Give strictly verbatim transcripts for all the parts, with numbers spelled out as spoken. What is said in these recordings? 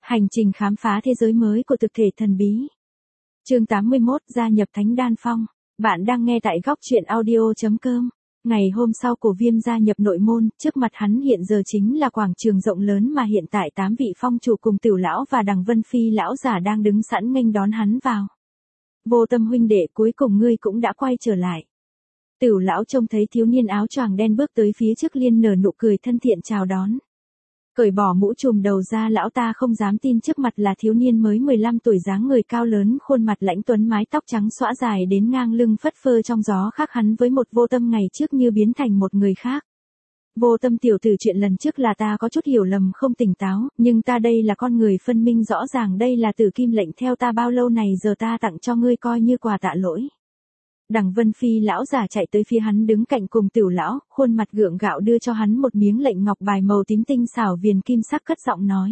Hành trình khám phá thế giới mới của thực thể thần bí. Chương tám mươi mốt, gia nhập Thánh Đan Phong. Bạn đang nghe tại góc truyện audio chấm com. Ngày hôm sau Cổ Viêm gia nhập nội môn, trước mặt hắn hiện giờ chính là quảng trường rộng lớn mà hiện tại tám vị phong chủ cùng Tiểu lão và Đằng Vân Phi lão giả đang đứng sẵn nghênh đón hắn vào. Vô Tâm huynh đệ, cuối cùng ngươi cũng đã quay trở lại. Tiểu lão trông thấy thiếu niên áo choàng đen bước tới phía trước liền nở nụ cười thân thiện chào đón. Cởi bỏ mũ trùm đầu ra, lão ta không dám tin trước mặt là thiếu niên mới mười lăm tuổi, dáng người cao lớn, khuôn mặt lãnh tuấn, mái tóc trắng xõa dài đến ngang lưng phất phơ trong gió, khác hắn với một Vô Tâm ngày trước như biến thành một người khác. Vô Tâm tiểu tử, chuyện lần trước là ta có chút hiểu lầm không tỉnh táo, nhưng ta đây là con người phân minh rõ ràng, đây là Tử Kim lệnh theo ta bao lâu này, giờ ta tặng cho ngươi coi như quà tạ lỗi. Đằng Vân Phi lão giả chạy tới phía hắn đứng cạnh cùng Tiểu lão, khuôn mặt gượng gạo đưa cho hắn một miếng lệnh ngọc bài màu tím tinh xảo viền kim sắc, cất giọng nói: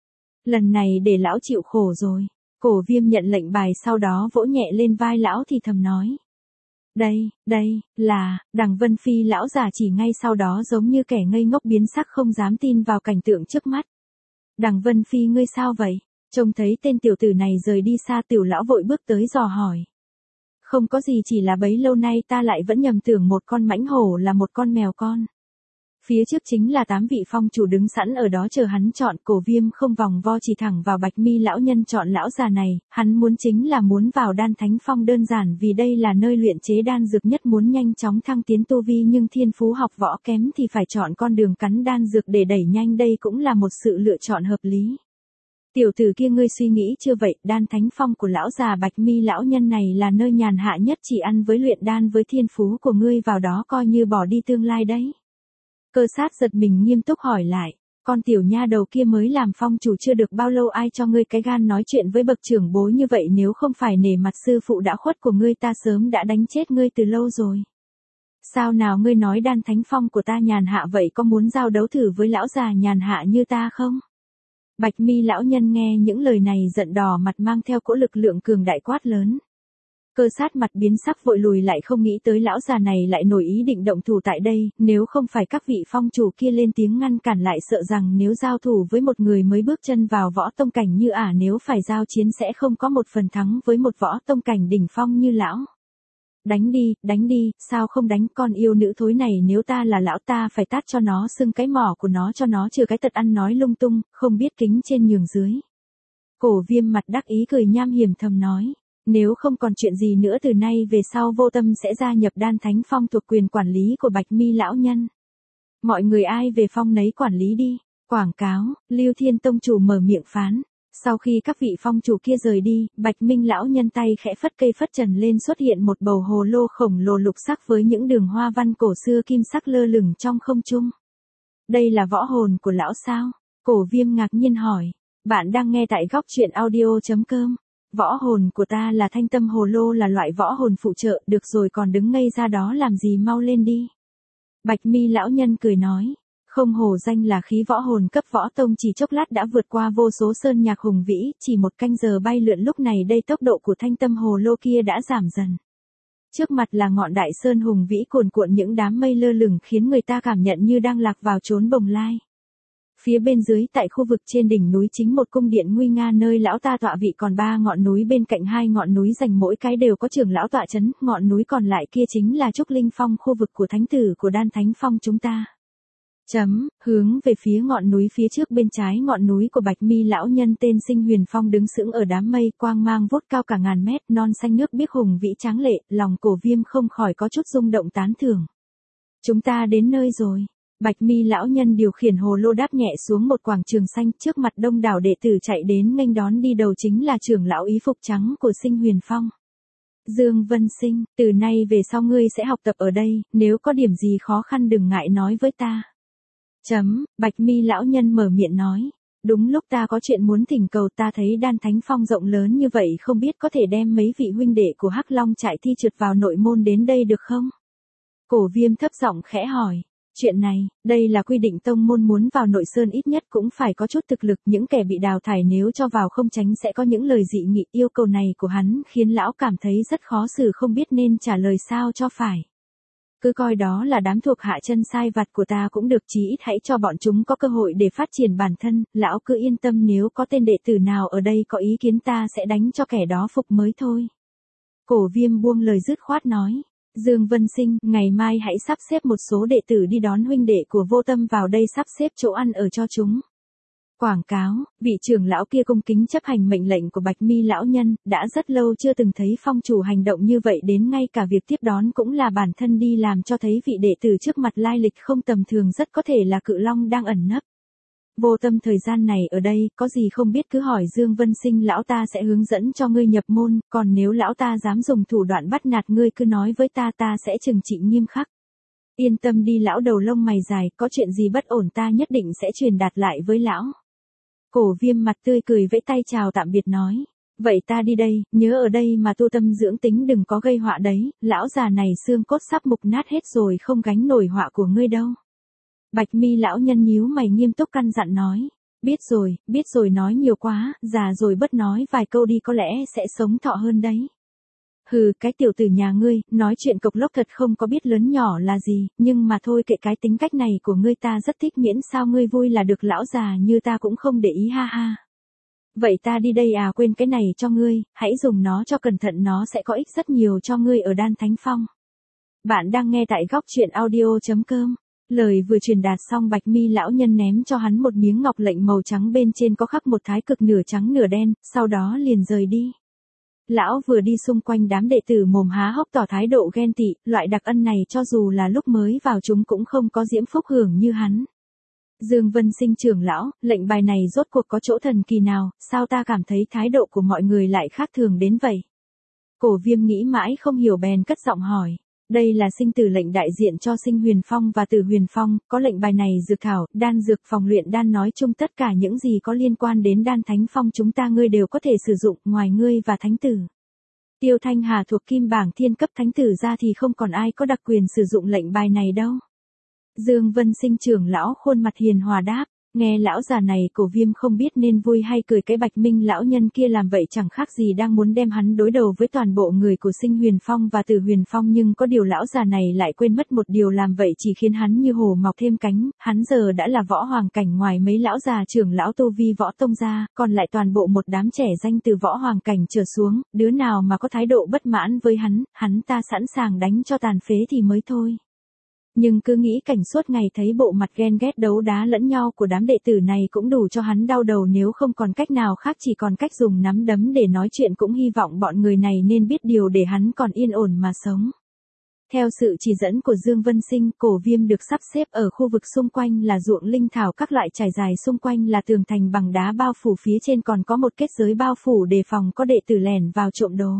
lần này để lão chịu khổ rồi. Cổ Viêm nhận lệnh bài, sau đó vỗ nhẹ lên vai lão thì thầm nói: đây, đây, là. Đằng Vân Phi lão giả chỉ ngay sau đó giống như kẻ ngây ngốc biến sắc, không dám tin vào cảnh tượng trước mắt. Đằng Vân Phi, ngươi sao vậy? Trông thấy tên tiểu tử này rời đi xa, Tiểu lão vội bước tới dò hỏi. Không có gì, chỉ là bấy lâu nay ta lại vẫn nhầm tưởng một con mãnh hổ là một con mèo con. Phía trước chính là tám vị phong chủ đứng sẵn ở đó chờ hắn chọn. Cổ Viêm không vòng vo chỉ thẳng vào Bạch Mi lão nhân chọn lão già này, hắn muốn chính là muốn vào Đan Thánh Phong, đơn giản vì đây là nơi luyện chế đan dược nhất, muốn nhanh chóng thăng tiến tu vi nhưng thiên phú học võ kém thì phải chọn con đường cắn đan dược để đẩy nhanh, đây cũng là một sự lựa chọn hợp lý. Tiểu tử kia, ngươi suy nghĩ chưa vậy? Đan Thánh Phong của lão già Bạch Mi lão nhân này là nơi nhàn hạ nhất, chỉ ăn với luyện đan, với thiên phú của ngươi vào đó coi như bỏ đi tương lai đấy. Cơ Sát giật mình nghiêm túc hỏi lại: con tiểu nha đầu kia mới làm phong chủ chưa được bao lâu, ai cho ngươi cái gan nói chuyện với bậc trưởng bối như vậy? Nếu không phải nể mặt sư phụ đã khuất của ngươi, ta sớm đã đánh chết ngươi từ lâu rồi. Sao nào, ngươi nói Đan Thánh Phong của ta nhàn hạ vậy, có muốn giao đấu thử với lão già nhàn hạ như ta không? Bạch Mi lão nhân nghe những lời này giận đỏ mặt, mang theo cỗ lực lượng cường đại quát lớn. Cơ Sát mặt biến sắc vội lùi lại, không nghĩ tới lão già này lại nổi ý định động thủ tại đây, nếu không phải các vị phong chủ kia lên tiếng ngăn cản lại, sợ rằng nếu giao thủ với một người mới bước chân vào võ tông cảnh như ả, nếu phải giao chiến sẽ không có một phần thắng với một võ tông cảnh đỉnh phong như lão. Đánh đi, đánh đi, sao không đánh? Con yêu nữ thối này, nếu ta là lão ta phải tát cho nó sưng cái mỏ của nó, cho nó trừ cái tật ăn nói lung tung, không biết kính trên nhường dưới. Cổ Viêm mặt đắc ý cười nham hiểm thầm nói: nếu không còn chuyện gì nữa, từ nay về sau Vô Tâm sẽ gia nhập Đan Thánh Phong thuộc quyền quản lý của Bạch Mi lão nhân. Mọi người ai về phong nấy quản lý đi. Quảng cáo, Lưu Thiên tông chủ mở miệng phán. Sau khi các vị phong chủ kia rời đi, Bạch Minh lão nhân tay khẽ phất cây phất trần lên, xuất hiện một bầu hồ lô khổng lồ lục sắc với những đường hoa văn cổ xưa kim sắc lơ lửng trong không trung. Đây là võ hồn của lão sao? Cổ Viêm ngạc nhiên hỏi. Bạn đang nghe tại góc truyện audio chấm com. Võ hồn của ta là Thanh Tâm Hồ Lô, là loại võ hồn phụ trợ. Được rồi, còn đứng ngây ra đó làm gì, mau lên đi. Bạch Mi lão nhân cười nói. Không hổ danh là khí võ hồn cấp võ tông, chỉ chốc lát đã vượt qua vô số sơn nhạc hùng vĩ, chỉ một canh giờ bay lượn, lúc này đây tốc độ của Thanh Tâm Hồ Lô kia đã giảm dần. Trước mặt là ngọn đại sơn hùng vĩ cuồn cuộn những đám mây lơ lửng, khiến người ta cảm nhận như đang lạc vào chốn bồng lai. Phía bên dưới, tại khu vực trên đỉnh núi, chính một cung điện nguy nga nơi lão ta tọa vị, còn ba ngọn núi bên cạnh, hai ngọn núi dành mỗi cái đều có trưởng lão tọa chấn, ngọn núi còn lại kia chính là Trúc Linh Phong, khu vực của thánh tử của Đan Thánh Phong chúng ta. Chấm, hướng về phía ngọn núi phía trước bên trái ngọn núi của Bạch Mi lão nhân, tên Sinh Huyền Phong đứng sững ở đám mây, quang mang vút cao cả ngàn mét, non xanh nước biếc hùng vĩ tráng lệ, lòng Cổ Viêm không khỏi có chút rung động tán thưởng. Chúng ta đến nơi rồi. Bạch Mi lão nhân điều khiển hồ lô đáp nhẹ xuống một quảng trường xanh, trước mặt đông đảo đệ tử chạy đến nghênh đón, đi đầu chính là trưởng lão y phục trắng của Sinh Huyền Phong. Dương Vân Sinh, từ nay về sau ngươi sẽ học tập ở đây, nếu có điểm gì khó khăn đừng ngại nói với ta. Chấm, Bạch Mi lão nhân mở miệng nói. Đúng lúc ta có chuyện muốn thỉnh cầu, ta thấy Đan Thánh Phong rộng lớn như vậy, không biết có thể đem mấy vị huynh đệ của Hắc Long trại thi trượt vào nội môn đến đây được không? Cổ Viêm thấp giọng khẽ hỏi. Chuyện này, đây là quy định tông môn, muốn vào nội sơn ít nhất cũng phải có chút thực lực, những kẻ bị đào thải nếu cho vào không tránh sẽ có những lời dị nghị. Yêu cầu này của hắn khiến lão cảm thấy rất khó xử, không biết nên trả lời sao cho phải. Cứ coi đó là đám thuộc hạ chân sai vặt của ta cũng được, chí ít hãy cho bọn chúng có cơ hội để phát triển bản thân, lão cứ yên tâm, nếu có tên đệ tử nào ở đây có ý kiến ta sẽ đánh cho kẻ đó phục mới thôi. Cổ Viêm buông lời dứt khoát nói. Dương Vân Sinh, ngày mai hãy sắp xếp một số đệ tử đi đón huynh đệ của Vô Tâm vào đây, sắp xếp chỗ ăn ở cho chúng. Quảng cáo, vị trưởng lão kia cung kính chấp hành mệnh lệnh của Bạch Mi lão nhân, đã rất lâu chưa từng thấy phong chủ hành động như vậy, đến ngay cả việc tiếp đón cũng là bản thân đi làm, cho thấy vị đệ tử trước mặt lai lịch không tầm thường, rất có thể là Cự Long đang ẩn nấp. Vô Tâm thời gian này ở đây, có gì không biết cứ hỏi Dương Vân Sinh, lão ta sẽ hướng dẫn cho ngươi nhập môn, còn nếu lão ta dám dùng thủ đoạn bắt nạt ngươi cứ nói với ta, ta sẽ trừng trị nghiêm khắc. Yên tâm đi lão đầu lông mày dài, có chuyện gì bất ổn ta nhất định sẽ truyền đạt lại với lão. Cổ Viêm mặt tươi cười vẫy tay chào tạm biệt nói. Vậy ta đi đây, nhớ ở đây mà tu tâm dưỡng tính, đừng có gây họa đấy, lão già này xương cốt sắp mục nát hết rồi, không gánh nổi họa của ngươi đâu. Bạch Mi lão nhân nhíu mày nghiêm túc căn dặn nói. Biết rồi, biết rồi, nói nhiều quá, già rồi bớt nói vài câu đi, có lẽ sẽ sống thọ hơn đấy. Hừ, cái tiểu tử nhà ngươi, nói chuyện cộc lốc thật không có biết lớn nhỏ là gì, nhưng mà thôi kệ, cái tính cách này của ngươi ta rất thích, miễn sao ngươi vui là được, lão già như ta cũng không để ý, ha ha. Vậy ta đi đây à, quên cái này cho ngươi, hãy dùng nó cho cẩn thận, nó sẽ có ích rất nhiều cho ngươi ở Đan Thánh Phong. Bạn đang nghe tại góc truyện audio chấm com. Lời vừa truyền đạt xong, Bạch Mi lão nhân ném cho hắn một miếng ngọc lệnh màu trắng, bên trên có khắc một thái cực nửa trắng nửa đen, sau đó liền rời đi. Lão vừa đi xung quanh đám đệ tử mồm há hốc tỏ thái độ ghen tị, loại đặc ân này cho dù là lúc mới vào chúng cũng không có diễm phúc hưởng như hắn. Dương Vân Sinh trưởng lão, lệnh bài này rốt cuộc có chỗ thần kỳ nào, sao ta cảm thấy thái độ của mọi người lại khác thường đến vậy? Cổ Viêm nghĩ mãi không hiểu bèn cất giọng hỏi. Đây là sinh tử lệnh đại diện cho Sinh Huyền Phong và Tử Huyền Phong, có lệnh bài này dược thảo, đan dược, phòng luyện đan, nói chung tất cả những gì có liên quan đến Đan Thánh Phong chúng ta ngươi đều có thể sử dụng, ngoài ngươi và thánh tử. Tiêu Thanh Hà thuộc kim bảng thiên cấp thánh tử ra thì không còn ai có đặc quyền sử dụng lệnh bài này đâu. Dương Vân Sinh trưởng lão khuôn mặt hiền hòa đáp. Nghe lão già này, Cổ Viêm không biết nên vui hay cười, cái Bạch Minh lão nhân kia làm vậy chẳng khác gì đang muốn đem hắn đối đầu với toàn bộ người của Sinh Huyền Phong và Tử Huyền Phong, nhưng có điều lão già này lại quên mất một điều, làm vậy chỉ khiến hắn như hổ mọc thêm cánh, hắn giờ đã là võ hoàng cảnh, ngoài mấy lão già trưởng lão tu vi võ tông ra, còn lại toàn bộ một đám trẻ danh từ võ hoàng cảnh trở xuống, đứa nào mà có thái độ bất mãn với hắn, hắn ta sẵn sàng đánh cho tàn phế thì mới thôi. Nhưng cứ nghĩ cảnh suốt ngày thấy bộ mặt ghen ghét đấu đá lẫn nhau của đám đệ tử này cũng đủ cho hắn đau đầu, nếu không còn cách nào khác chỉ còn cách dùng nắm đấm để nói chuyện, cũng hy vọng bọn người này nên biết điều để hắn còn yên ổn mà sống. Theo sự chỉ dẫn của Dương Vân Sinh, Cổ Viêm được sắp xếp ở khu vực xung quanh là ruộng linh thảo các loại trải dài, xung quanh là tường thành bằng đá bao phủ, phía trên còn có một kết giới bao phủ đề phòng có đệ tử lẻn vào trộm đồ.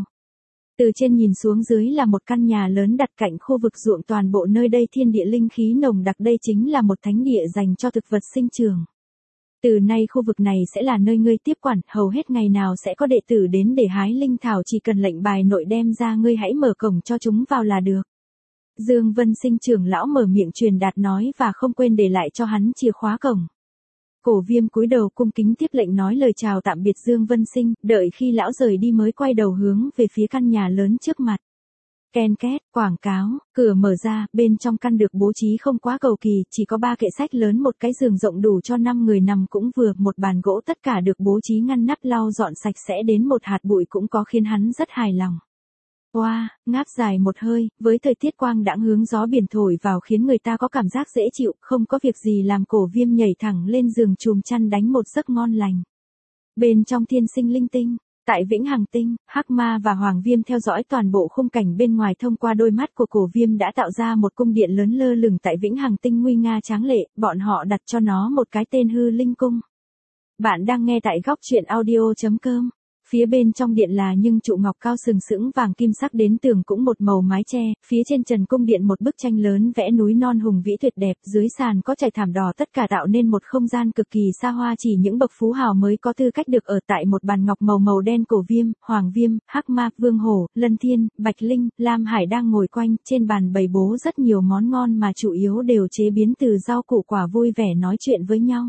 Từ trên nhìn xuống dưới là một căn nhà lớn đặt cạnh khu vực ruộng, toàn bộ nơi đây thiên địa linh khí nồng đặc, đây chính là một thánh địa dành cho thực vật sinh trưởng. Từ nay khu vực này sẽ là nơi ngươi tiếp quản, hầu hết ngày nào sẽ có đệ tử đến để hái linh thảo, chỉ cần lệnh bài nội đem ra, ngươi hãy mở cổng cho chúng vào là được. Dương Vân Sinh trưởng lão mở miệng truyền đạt nói và không quên để lại cho hắn chìa khóa cổng. Cổ Viêm cúi đầu cung kính tiếp lệnh, nói lời chào tạm biệt Dương Vân Sinh, đợi khi lão rời đi mới quay đầu hướng về phía căn nhà lớn trước mặt. Ken két, quảng cáo, cửa mở ra, bên trong căn được bố trí không quá cầu kỳ, chỉ có ba kệ sách lớn, một cái giường rộng đủ cho năm người nằm cũng vừa, một bàn gỗ, tất cả được bố trí ngăn nắp lau dọn sạch sẽ đến một hạt bụi cũng có, khiến hắn rất hài lòng. Oa, wow, ngáp dài một hơi, với thời tiết quang đãng hướng gió biển thổi vào khiến người ta có cảm giác dễ chịu, không có việc gì làm, Cổ Viêm nhảy thẳng lên giường chùm chăn đánh một giấc ngon lành. Bên trong thiên sinh linh tinh, tại Vĩnh Hằng Tinh, Hắc Ma và Hoàng Viêm theo dõi toàn bộ khung cảnh bên ngoài thông qua đôi mắt của Cổ Viêm đã tạo ra một cung điện lớn lơ lửng tại Vĩnh Hằng Tinh, nguy nga tráng lệ, bọn họ đặt cho nó một cái tên Hư Linh Cung. Bạn đang nghe tại góc truyện audio chấm com. Phía bên trong điện là những trụ ngọc cao sừng sững vàng kim sắc đến tường cũng một màu mái che, phía trên trần cung điện một bức tranh lớn vẽ núi non hùng vĩ tuyệt đẹp, dưới sàn có trải thảm đỏ, tất cả tạo nên một không gian cực kỳ xa hoa, chỉ những bậc phú hào mới có tư cách được ở tại một bàn ngọc màu màu đen. Cổ Viêm, Hoàng Viêm, Hắc Ma, Vương Hổ, Lân Thiên, Bạch Linh, Lam Hải đang ngồi quanh, trên bàn bày bố rất nhiều món ngon mà chủ yếu đều chế biến từ rau củ quả, vui vẻ nói chuyện với nhau.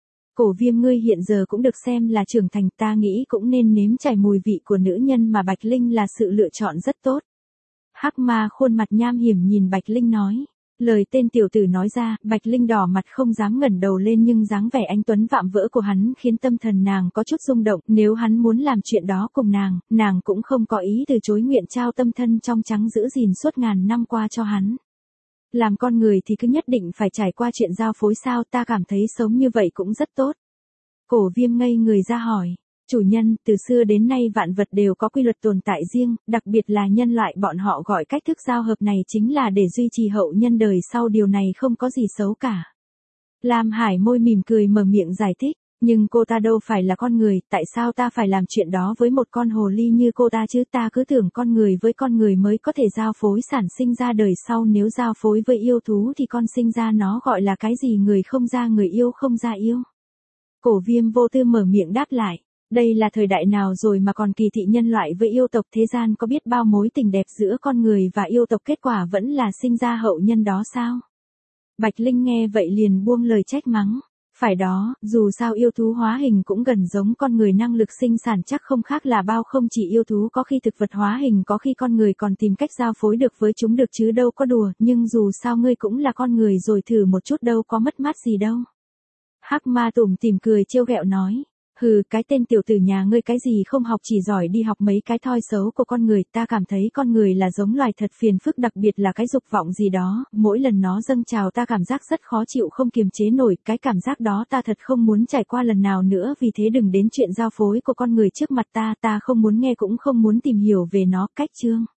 Cổ Viêm, ngươi hiện giờ cũng được xem là trưởng thành, ta nghĩ cũng nên nếm trải mùi vị của nữ nhân, mà Bạch Linh là sự lựa chọn rất tốt. Hắc ma khuôn mặt nham hiểm nhìn Bạch Linh nói. Lời tên tiểu tử nói ra, Bạch Linh đỏ mặt không dám ngẩng đầu lên nhưng dáng vẻ anh tuấn vạm vỡ của hắn khiến tâm thần nàng có chút rung động, nếu hắn muốn làm chuyện đó cùng nàng, nàng cũng không có ý từ chối, nguyện trao tâm thân trong trắng giữ gìn suốt ngàn năm qua cho hắn. Làm con người thì cứ nhất định phải trải qua chuyện giao phối sao, ta cảm thấy sống như vậy cũng rất tốt. Cổ Viêm ngây người ra hỏi. Chủ nhân, từ xưa đến nay vạn vật đều có quy luật tồn tại riêng, đặc biệt là nhân loại, bọn họ gọi cách thức giao hợp này chính là để duy trì hậu nhân đời sau, điều này không có gì xấu cả. Lam Hải môi mỉm cười mở miệng giải thích, nhưng cô ta đâu phải là con người, tại sao ta phải làm chuyện đó với một con hồ ly như cô ta chứ, ta cứ tưởng con người với con người mới có thể giao phối sản sinh ra đời sau, nếu giao phối với yêu thú thì con sinh ra nó gọi là cái gì, người không ra người, yêu không ra yêu. Cổ Viêm vô tư mở miệng đáp lại. Đây là thời đại nào rồi mà còn kỳ thị nhân loại với yêu tộc, thế gian có biết bao mối tình đẹp giữa con người và yêu tộc, kết quả vẫn là sinh ra hậu nhân đó sao? Bạch Linh nghe vậy liền buông lời trách mắng. Phải đó, dù sao yêu thú hóa hình cũng gần giống con người, năng lực sinh sản chắc không khác là bao, không chỉ yêu thú, có khi thực vật hóa hình, có khi con người còn tìm cách giao phối được với chúng được chứ đâu có đùa, nhưng dù sao ngươi cũng là con người rồi, thử một chút đâu có mất mát gì đâu. Hắc ma tủm tỉm cười trêu ghẹo nói. Hừ, cái tên tiểu tử nhà ngươi cái gì không học chỉ giỏi đi học mấy cái thói xấu của con người, ta cảm thấy con người là giống loài thật phiền phức, đặc biệt là cái dục vọng gì đó, mỗi lần nó dâng trào ta cảm giác rất khó chịu, không kiềm chế nổi, cái cảm giác đó ta thật không muốn trải qua lần nào nữa, vì thế đừng đến chuyện giao phối của con người trước mặt ta, ta không muốn nghe cũng không muốn tìm hiểu về nó, cách chương.